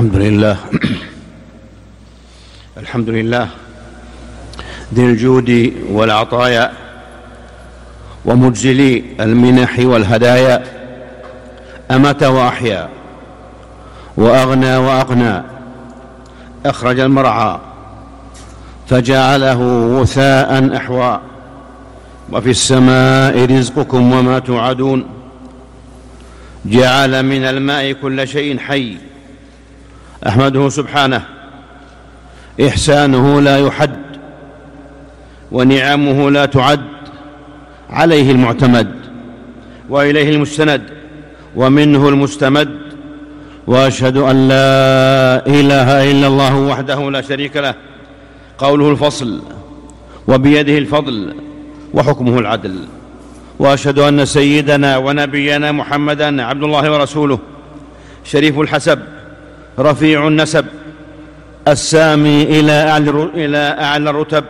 الحمد لله ذي الجود والعطايا ومجزلي المنح والهدايا، أمات وأحيا وأغنى وأقنى، أخرج المرعى فجعله وثاء أحوى، وفي السماء رزقكم وما توعدون، جعل من الماء كل شيء حي، أحمده سبحانه، إحسانه لا يحد ونعمه لا تعد، عليه المعتمد وإليه المستند ومنه المستمد، وأشهد أن لا إله إلا الله وحده لا شريك له، قوله الفصل وبيده الفضل وحكمه العدل، وأشهد أن سيدنا ونبينا محمدًا عبد الله ورسوله، شريف الحسب رفيع النسب، السامي إلى أعلى الرتب،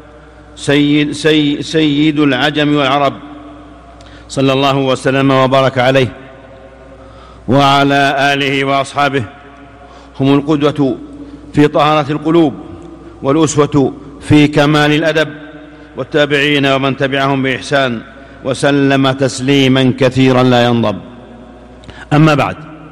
سيد العجم والعرب، صلى الله وسلم وبارك عليه وعلى آله وأصحابه، هم القدوة في طهارة القلوب والأسوة في كمال الأدب، والتابعين ومن تبعهم بإحسان، وسلم تسليما كثيرا لا ينضب. أما بعد،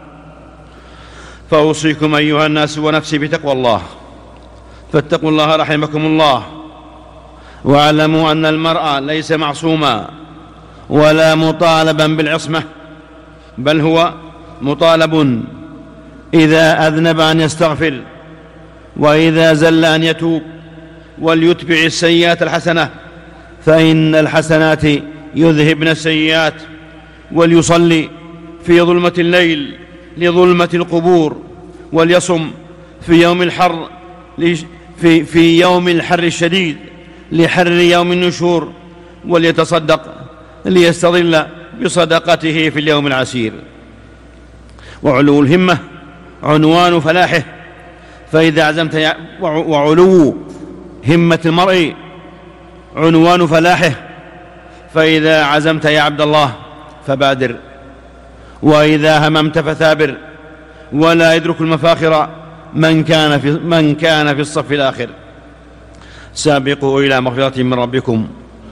فأوصيكم أيها الناس ونفسي بتقوى الله، فاتقوا الله رحمكم الله، واعلموا أن المرء ليس معصوما ولا مطالبا بالعصمة، بل هو مطالب إذا أذنب أن يستغفر، وإذا زل أن يتوب، وليتبع السيئات الحسنة، فإن الحسنات يذهبن السيئات، وليصلي في ظلمة الليل لظلمة القبور، وليصم في يوم الحر في يوم الحر الشديد لحر يوم النشور، وليتصدق ليستظل بصدقته في اليوم العسير. وعلو الهمة عنوان فلاحه، فإذا عزمت وعلو همة المرء عنوان فلاحه، فإذا عزمت يا عبد الله فبادر، وإذا هممت فثابر، ولا يدرك المفاخر من كان في الصف الآخر. سابقوا إلى مغفرة من ربكم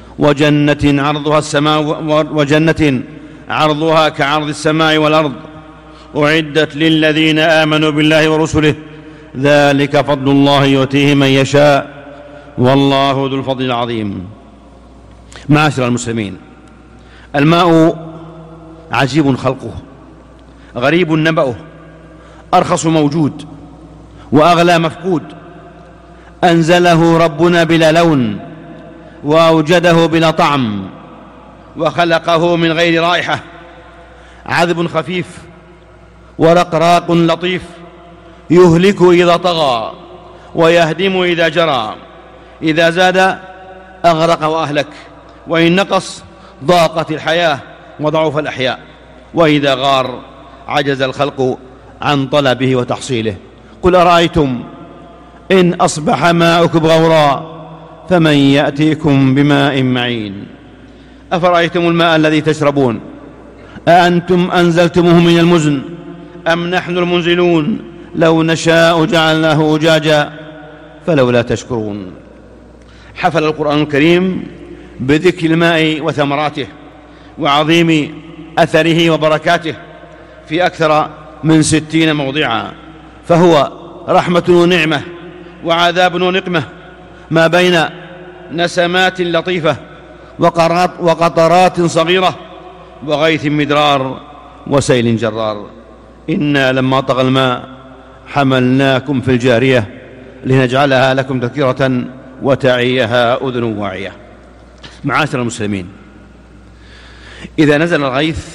وجنة عرضها كعرض السماء والأرض، أعدت للذين آمنوا بالله ورسله، ذلك فضل الله يؤتيه من يشاء، والله ذو الفضل العظيم. معاشر المسلمين، الماء عجيب خلقه، غريب نبأه، أرخص موجود وأغلى مفقود، أنزله ربنا بلا لون، وأوجده بلا طعم، وخلقه من غير رائحة، عذب خفيف ورقراق لطيف، يهلك إذا طغى ويهدم إذا جرى، إذا زاد أغرق وأهلك، وإن نقص ضاقت الحياة وضعف الأحياء، وإذا غار عجز الخلق عن طلبه وتحصيله. قل أرأيتم إن أصبح ماؤكم غورا فمن يأتيكم بماء معين. أفرأيتم الماء الذي تشربون أأنتم أنزلتموه من المزن أم نحن المنزلون؟ لو نشاء جعلناه أجاجا فلولا تشكرون. حفل القرآن الكريم بذكر الماء وثمراته وعظيم أثره وبركاته في أكثر من 60 موضعا، فهو رحمة ونعمة وعذاب ونقمة، ما بين نسمات لطيفة وقطرات صغيرة، وغيث مدرار وسيل جرار. إنا لما طغى الماء حملناكم في الجارية لنجعلها لكم تذكرة وتعيها أذن واعية. معاشر المسلمين، إذا نزل الغيث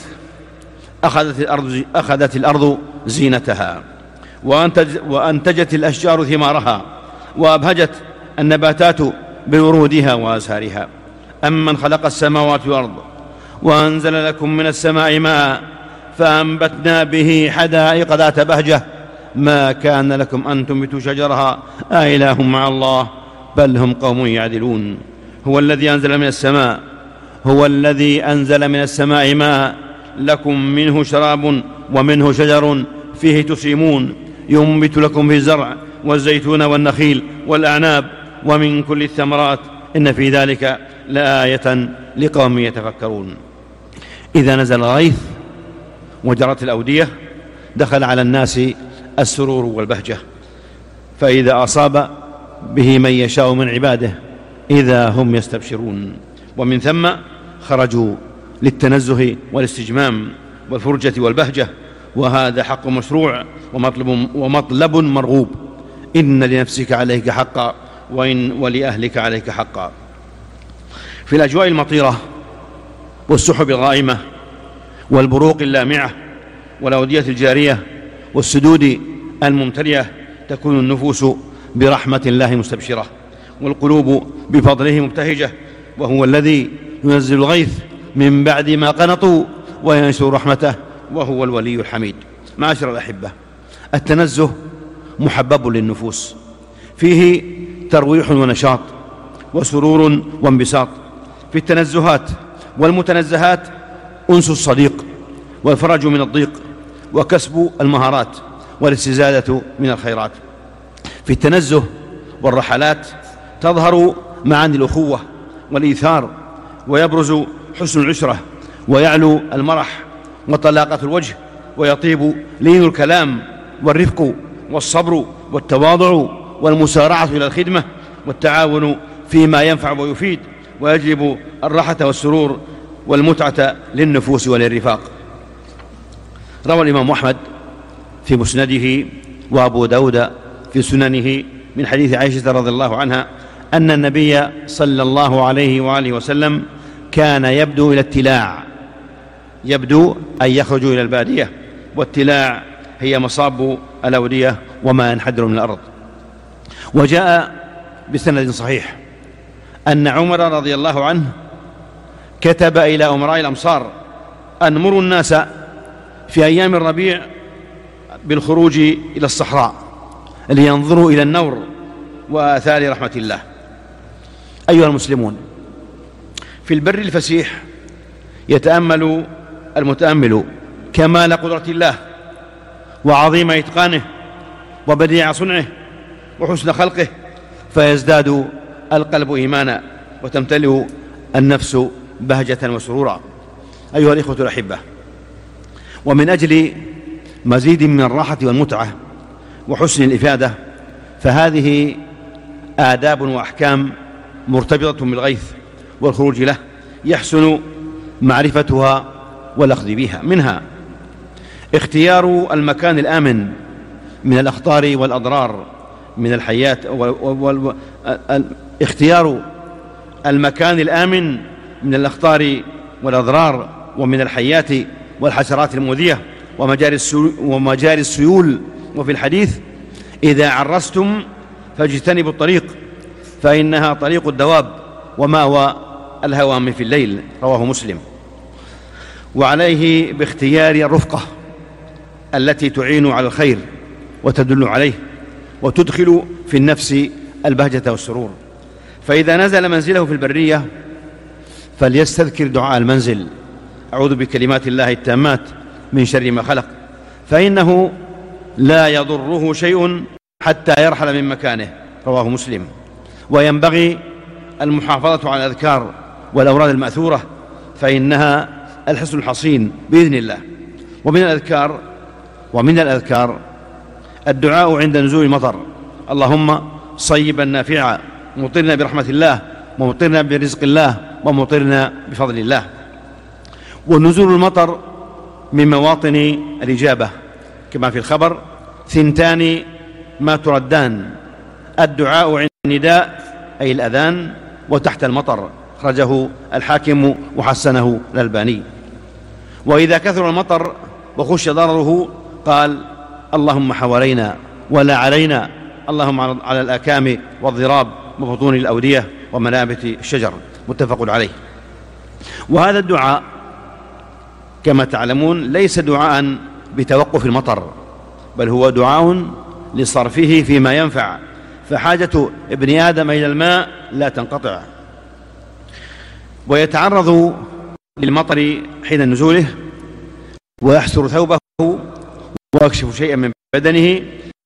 أخذت الأرض زينتها، وأنتجت الأشجار ثمارها، وأبهجت النباتات بورودها وأزهارها. أمن خلق السماوات والأرض وأنزل لكم من السماء ماء فأنبتنا به حدائق ذات بهجة، ما كان لكم أن تنبتوا شجرها أإله مع الله بل هم قوم يعدلون. هو الذي أنزل من السماء ماء لكم منه شراب ومنه شجر فيه تسيمون، ينبت لكم في الزرع والزيتون والنخيل والأعناب ومن كل الثمرات إن في ذلك لآية لقوم يتفكرون. إذا نزل الغيث وجرت الأودية دخل على الناس السرور والبهجة، فإذا أصاب به من يشاء من عباده إذا هم يستبشرون، ومن ثم خرجوا للتنزه والاستجمام والفرجة والبهجة، وهذا حق مشروع ومطلب مرغوب. إن لنفسك عليك حقا ولأهلك عليك حقا. في الأجواء المطيرة والسحب الغائمة والبروق اللامعة والأودية الجارية والسدود الممتلئة تكون النفوس برحمة الله مستبشرة، والقلوب بفضله مبتهجة، وهو الذي ينزل الغيث من بعد ما قنطوا وينشر رحمته، وهو الولي الحميد. معاشر الأحبة، التنزه محبب للنفوس، فيه ترويح ونشاط وسرور وانبساط. في التنزهات والمتنزهات أنس الصديق والفرج من الضيق وكسب المهارات والاستزادة من الخيرات. في التنزه والرحلات تظهر معاني الأخوة والإيثار، ويبرز حسن العشرة، ويعلو المرح وطلاقة الوجه، ويطيب لين الكلام والرفق والصبر والتواضع والمسارعة إلى الخدمة والتعاون فيما ينفع ويفيد، ويجلب الراحة والسرور والمتعة للنفوس وللرفاق. روى الإمام أحمد في مسنده وأبو داود في سننه من حديث عائشة رضي الله عنها أن النبي صلى الله عليه وآله وسلم كان يبدو إلى التلاع، يبدو أن يخرج إلى البادية، والتلاع هي مصاب الأودية وما ينحدر من الأرض. وجاء بسند صحيح أن عمر رضي الله عنه كتب إلى أمراء الأمصار أن مروا الناس في أيام الربيع بالخروج إلى الصحراء لينظروا إلى النور وآثار رحمة الله. أيها المسلمون، في البر الفسيح يتأمل المتأمل كمال قدرة الله وعظيم إتقانه وبديع صنعه وحسن خلقه، فيزداد القلب إيمانا وتمتلئ النفس بهجة وسرورا. أيها الإخوة الأحبة، ومن أجل مزيد من الراحة والمتعة وحسن الإفادة فهذه آداب وأحكام مرتبطة بالغيث والخروج له يحسن معرفتها والأخذ بها. منها اختيار المكان الآمن من الأخطار والأضرار من الحيات، اختيار المكان الآمن من الأخطار والأضرار ومن الحيات والحشرات المؤذية ومجاري السيول. وفي الحديث: إذا عرستم فاجتنبوا الطريق فإنها طريق الدواب ومأوى الهوام في الليل، رواه مسلم. وعليه باختيار الرفقة التي تعين على الخير وتدل عليه وتدخل في النفس البهجة والسرور. فإذا نزل منزله في البرية فليستذكر دعاء المنزل: أعوذ بكلمات الله التامات من شر ما خلق، فإنه لا يضره شيء حتى يرحل من مكانه، رواه مسلم. وينبغي المحافظة على الأذكار والأوراد المأثورة، فإنها الحصن الحصين بإذن الله. ومن الأذكار الدعاء عند نزول المطر: اللهم صيبا نافعا، مطرنا برحمة الله، ومطرنا برزق الله، ومطرنا بفضل الله. ونزول المطر من مواطن الإجابة كما في الخبر: 2 ما تردان: الدعاء عند النداء أي الأذان، وتحت المطر، أخرجه الحاكم وحسنه الألباني. وإذا كثر المطر وخش ضرره قال: اللهم حوالينا ولا علينا، اللهم على الآكام والضراب وبطون الأودية ومنابت الشجر، متفق عليه. وهذا الدعاء كما تعلمون ليس دعاء بتوقف المطر، بل هو دعاء لصرفه فيما ينفع، فحاجة ابن آدم إلى الماء لا تنقطع. ويتعرض للمطر حين نزوله ويحسر ثوبه ويكشف شيئا من بدنه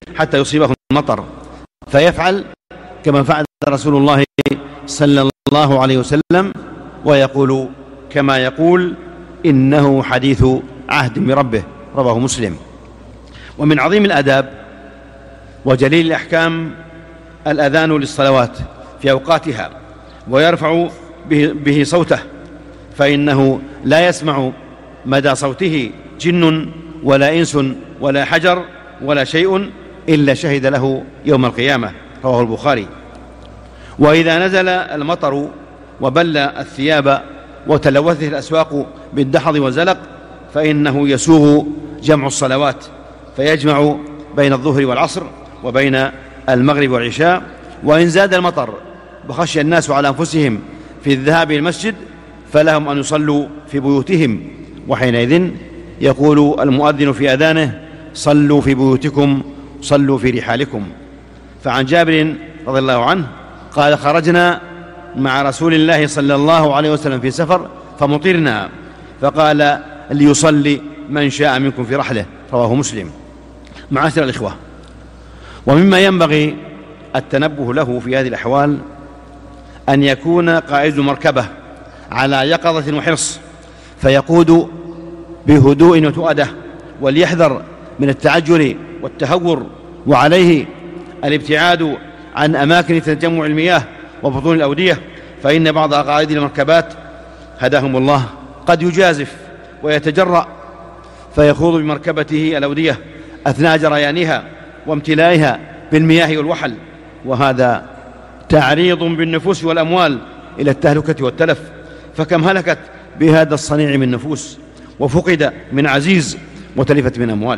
حتى يصيبه المطر، فيفعل كما فعل رسول الله صلى الله عليه وسلم، ويقول كما يقول إنه حديث عهد بربه، رواه مسلم. ومن عظيم الآداب وجليل الأحكام الأذان للصلوات في أوقاتها، ويرفع به صوته، فإنه لا يسمع مدى صوته جن ولا إنس ولا حجر ولا شيء إلا شهد له يوم القيامة، رواه البخاري. وإذا نزل المطر وبل الثياب وتلوثت الأسواق بالدحض والزلق، فإنه يسوغ جمع الصلوات، فيجمع بين الظهر والعصر وبين المغرب والعشاء. وإن زاد المطر وخشي الناس على أنفسهم في الذهاب إلى المسجد، فلهم أن يصلوا في بيوتهم، وحينئذ يقول المؤذن في أذانه: صلوا في بيوتكم، صلوا في رحالكم. فعن جابر رضي الله عنه قال: خرجنا مع رسول الله صلى الله عليه وسلم في سفر فمطرنا، فقال: ليصلي من شاء منكم في رحله، رواه مسلم. معاشر الإخوة، ومما ينبغي التنبه له في هذه الأحوال أن يكون قائد المركبة على يقظة وحرص، فيقود بهدوء وتؤدة، وليحذر من التعجل والتهور، وعليه الابتعاد عن أماكن تجمع المياه وبطون الأودية، فإن بعض قائد المركبات هداهم الله قد يجازف ويتجرأ فيخوض بمركبته الأودية أثناء جريانها وامتلائها بالمياه والوحل، وهذا تعريض بالنفوس والأموال إلى التهلكة والتلف، فكم هلكت بهذا الصنيع من نفوس، وفقد من عزيز، وتلفت من أموال.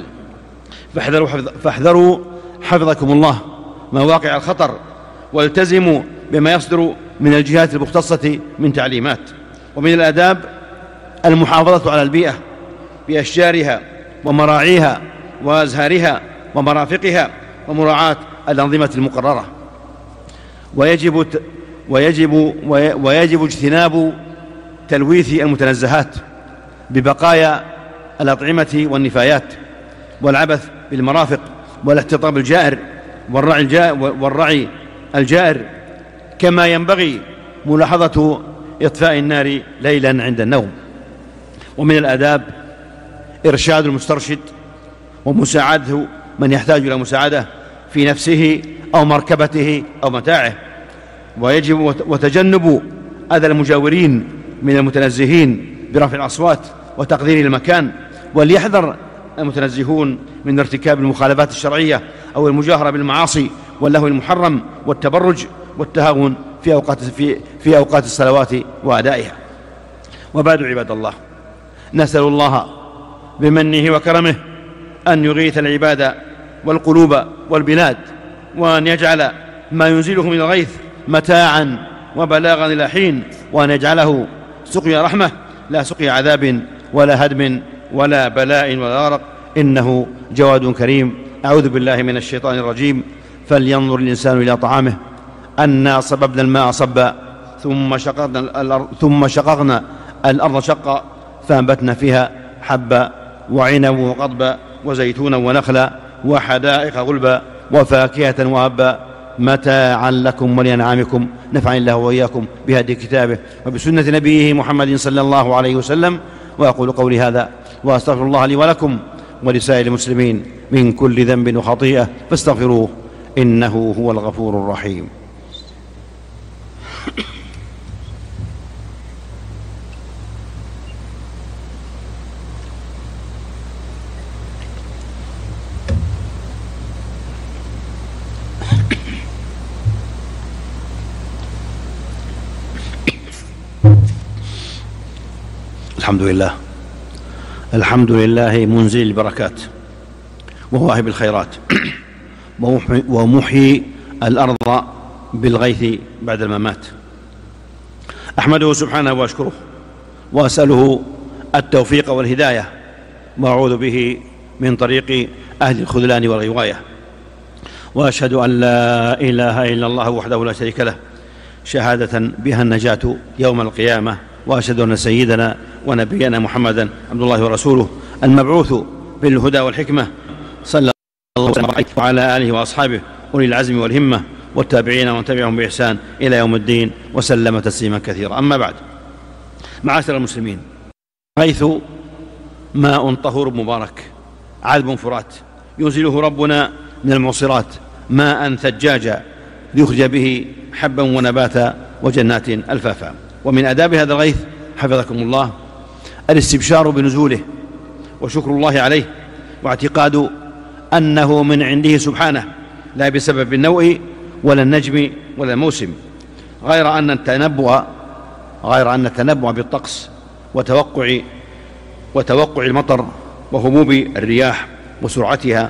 فاحذروا حفظكم الله مواقع الخطر، والتزموا بما يصدر من الجهات المختصة من تعليمات. ومن الآداب المحافظة على البيئة بأشجارها ومراعيها وأزهارها ومرافقها، ومراعاة الأنظمة المقررة. ويجب اجتناب تلويث المتنزهات ببقايا الأطعمة والنفايات، والعبث بالمرافق، والاحتطاب الجائر والرعي الجائر، كما ينبغي ملاحظة إطفاء النار ليلا عند النوم. ومن الآداب إرشاد المسترشد ومساعدته من يحتاج إلى مساعدة في نفسه أو مركبته أو متاعه، وتجنب أذى المجاورين من المتنزهين برفع الأصوات وتقدير المكان. وليحذر المتنزهون من ارتكاب المخالفات الشرعية أو المجاهرة بالمعاصي واللهو المحرم والتبرج والتهاون في أوقات الصلوات وأدائها. وبعد، عباد الله، نسأل الله بمنه وكرمه أن يغيث العباد والقلوب والبلاد، وأن يجعل ما ينزله من الغيث متاعا وبلاغا إلى حين، وأن يجعله سقيا رحمة لا سقيا عذاب ولا هدم ولا بلاء ولا غرق، إنه جواد كريم. أعوذ بالله من الشيطان الرجيم. فلينظر الإنسان إلى طعامه أنا صببنا الماء صبا ثم شققنا الأرض شقا فأنبتنا فيها حبا وعنبا وقضبا وزيتونا ونخلا وحدائق غلبا وفاكهة وهبا متاعا لكم ولأنعامكم. نفعني الله وإياكم بهدي كتابه وبسنة نبيه محمد صلى الله عليه وسلم. وأقول قولي هذا وأستغفر الله لي ولكم ولسائر المسلمين من كل ذنب وخطيئة فاستغفروه إنه هو الغفور الرحيم. الحمد لله منزل البركات وواهب الخيرات ومحيي الأرض بالغيث بعد الممات. أحمده سبحانه وأشكره وأسأله التوفيق والهداية، وأعوذ به من طريق أهل الخذلان والغواية. وأشهد أن لا إله إلا الله وحده لا شريك له شهادة بها النجاة يوم القيامة. وأشهد أن سيدنا ونبينا محمدا عبد الله ورسوله المبعوث بالهدى والحكمة صلى الله عليه وسلم وعلى آله وأصحابه أولي العزم والهمة والتابعين ومن تبعهم بإحسان إلى يوم الدين وسلم تسليما كثيرا. أما بعد، معاشر المسلمين، غيث ماء طهور مبارك عذب فرات ينزله ربنا من المعصرات ماء ثجاجا ليخرج به حبا ونباتا وجنات ألفافا. ومن آداب هذا الغيث حفظكم الله الاستبشار بنزوله وشكر الله عليه واعتقاد أنه من عنده سبحانه لا بسبب النوء ولا النجم ولا الموسم، غير أن التنبؤ بالطقس وتوقع المطر وهبوب الرياح وسرعتها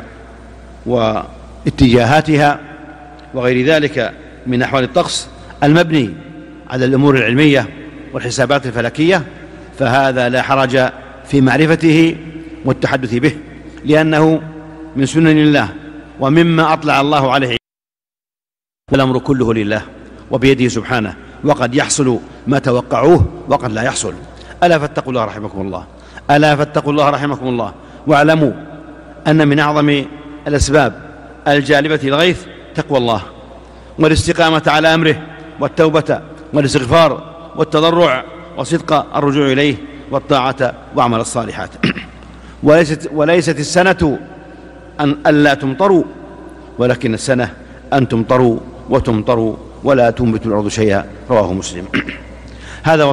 واتجاهاتها وغير ذلك من أحوال الطقس المبني على الأمور العلمية والحسابات الفلكية، فهذا لا حرج في معرفته والتحدث به، لأنه من سنن الله ومما أطلع الله عليه، والأمر كله لله وبيده سبحانه، وقد يحصل ما توقعوه وقد لا يحصل. ألا فاتقوا الله رحمكم الله، ألا فاتقوا الله رحمكم الله، واعلموا أن من أعظم الأسباب الجالبة للغيث تقوى الله والاستقامة على أمره والتوبة والاستغفار والتضرع وصدق الرجوع إليه والطاعة وعمل الصالحات. وليست السنة أن ألا تمطروا، ولكن السنة أن تمطروا وتمطروا ولا تنبت الأرض شيئا. رواه مسلم. هذا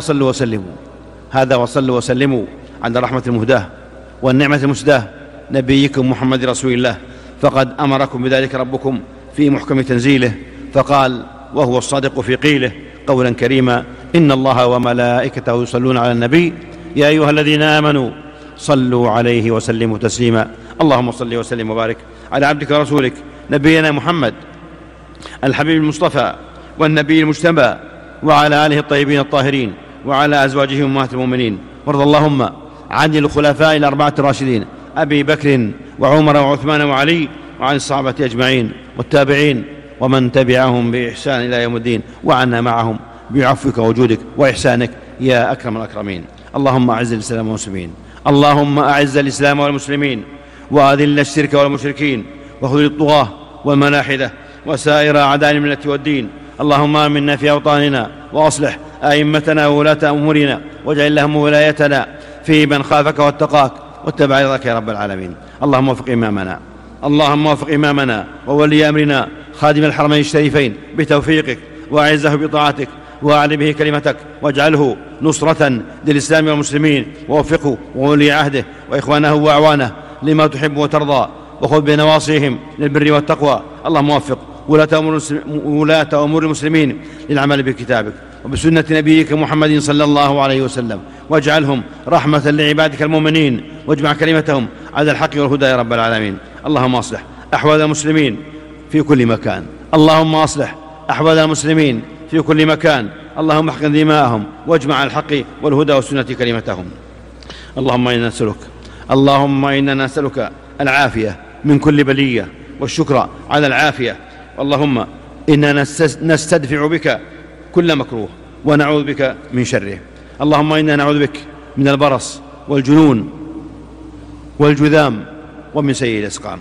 وصلوا وسلموا على الرحمة المهداة والنعمة المسداة نبيكم محمد رسول الله، فقد أمركم بذلك ربكم في محكم تنزيله، فقال وهو الصادق في قيله قولا كريما: إن الله وملائكته يصلون على النبي يا أيها الذين آمنوا صلوا عليه وسلموا تسليما. اللهم صل وسلم وبارك على عبدك ورسولك نبينا محمد الحبيب المصطفى والنبي المجتبى، وعلى آله الطيبين الطاهرين، وعلى أزواجه أمهات المؤمنين. وارض اللهم عن الخلفاء الأربعة الراشدين أبي بكر وعمر وعثمان وعلي، وعن الصحابة أجمعين والتابعين ومن تبعهم بإحسان إلى يوم الدين، وعنا معهم بعفوك وجودك وإحسانك يا أكرم الأكرمين. اللهم أعز الإسلام والمسلمين، اللهم أعز الإسلام والمسلمين، وأذل الشرك والمشركين، وخذل الطغاة والملاحدة وسائر أعداء الملة والدين. اللهم آمنا في أوطاننا، وأصلح أئمتنا وولاة أمورنا، واجعل اللهم ولايتنا في من خافك واتقاك واتبع رضاك يا رب العالمين. اللهم وفق إمامنا وولي أمرنا خادم الحرمين الشريفين بتوفيقك، وأعزه بطاعتك، وأعل به كلمتك، واجعله نصرة للإسلام والمسلمين، ووفقه وولي عهده وإخوانه وأعوانه لما تحب وترضى، وخذ بنواصيهم للبر والتقوى. اللهم وفق ولاة أمور المسلمين للعمل بكتابك وبسنة نبيك محمد صلى الله عليه وسلم، واجعلهم رحمة لعبادك المؤمنين، واجمع كلمتهم على الحق والهدى يا رب العالمين. اللهم أصلح أحوال المسلمين في كل مكان، اللهم أصلح أحوال المسلمين في كل مكان، اللهم احقن دماءهم واجمع على الحق والهدى والسنة كلمتهم. اللهم إنا نسألك العافية من كل بلية والشكر على العافية. اللهم إنا نستدفع بك كل مكروه ونعوذ بك من شره. اللهم إنا نعوذ بك من البرص والجنون والجذام ومن سيء الأسقام.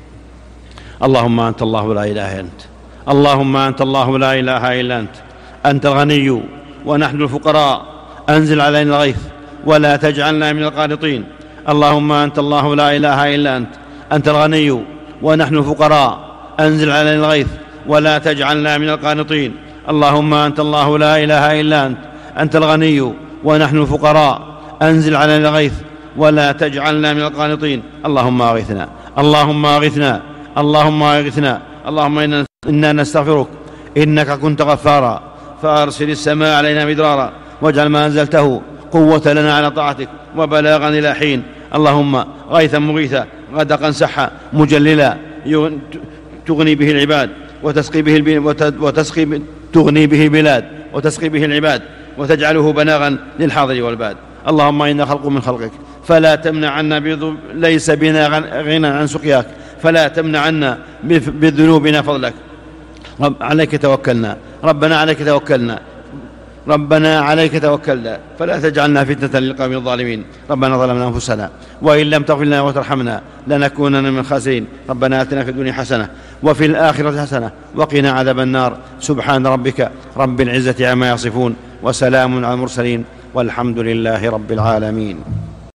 اللهم أنت الله لا إله إلا أنت، اللهم أنت الله لا إله إلا أنت، أنت الغني ونحن الفقراء، أنزل علينا الغيث ولا تجعلنا من القانطين. اللهم أنت الله لا إله إلا أنت، أنت الغني ونحن الفقراء، أنزل علينا الغيث ولا تجعلنا من القانطين. اللهم أنت الله لا إله إلا أنت، أنت الغني ونحن الفقراء، أنزل علينا الغيث ولا تجعلنا من القانطين. اللهم أغثنا، اللهم أغثنا، اللهم أغثنا. اللهم إنا نستغفرك إنك كنت غفارا، فأرسل السماء علينا مدرارا، واجعل ما أنزلته قوة لنا على طاعتك وبلاغا إلى حين. اللهم غيثا مغيثا، غدقا سحا، مجللا تغني به العباد تغني به البلاد وتسقي به العباد، وتجعله بلاغا للحاضر والباد. اللهم إنا خلق من خلقك، فلا تمنع عنا ليس بنا غنى عن سقياك، فلا تمنع عنا بذنوبنا فضلك. عليك توكلنا ربنا، عليك توكلنا ربنا عليك توكلنا فلا تجعلنا فتنة للقوم الظالمين. ربنا ظلمنا أنفسنا وإن لم تغفر لنا وترحمنا لنكونن من الخاسرين. ربنا آتنا في الدنيا حسنة وفي الآخرة حسنة وقنا عذاب النار. سبحان ربك رب العزة عما يصفون وسلام على المرسلين والحمد لله رب العالمين.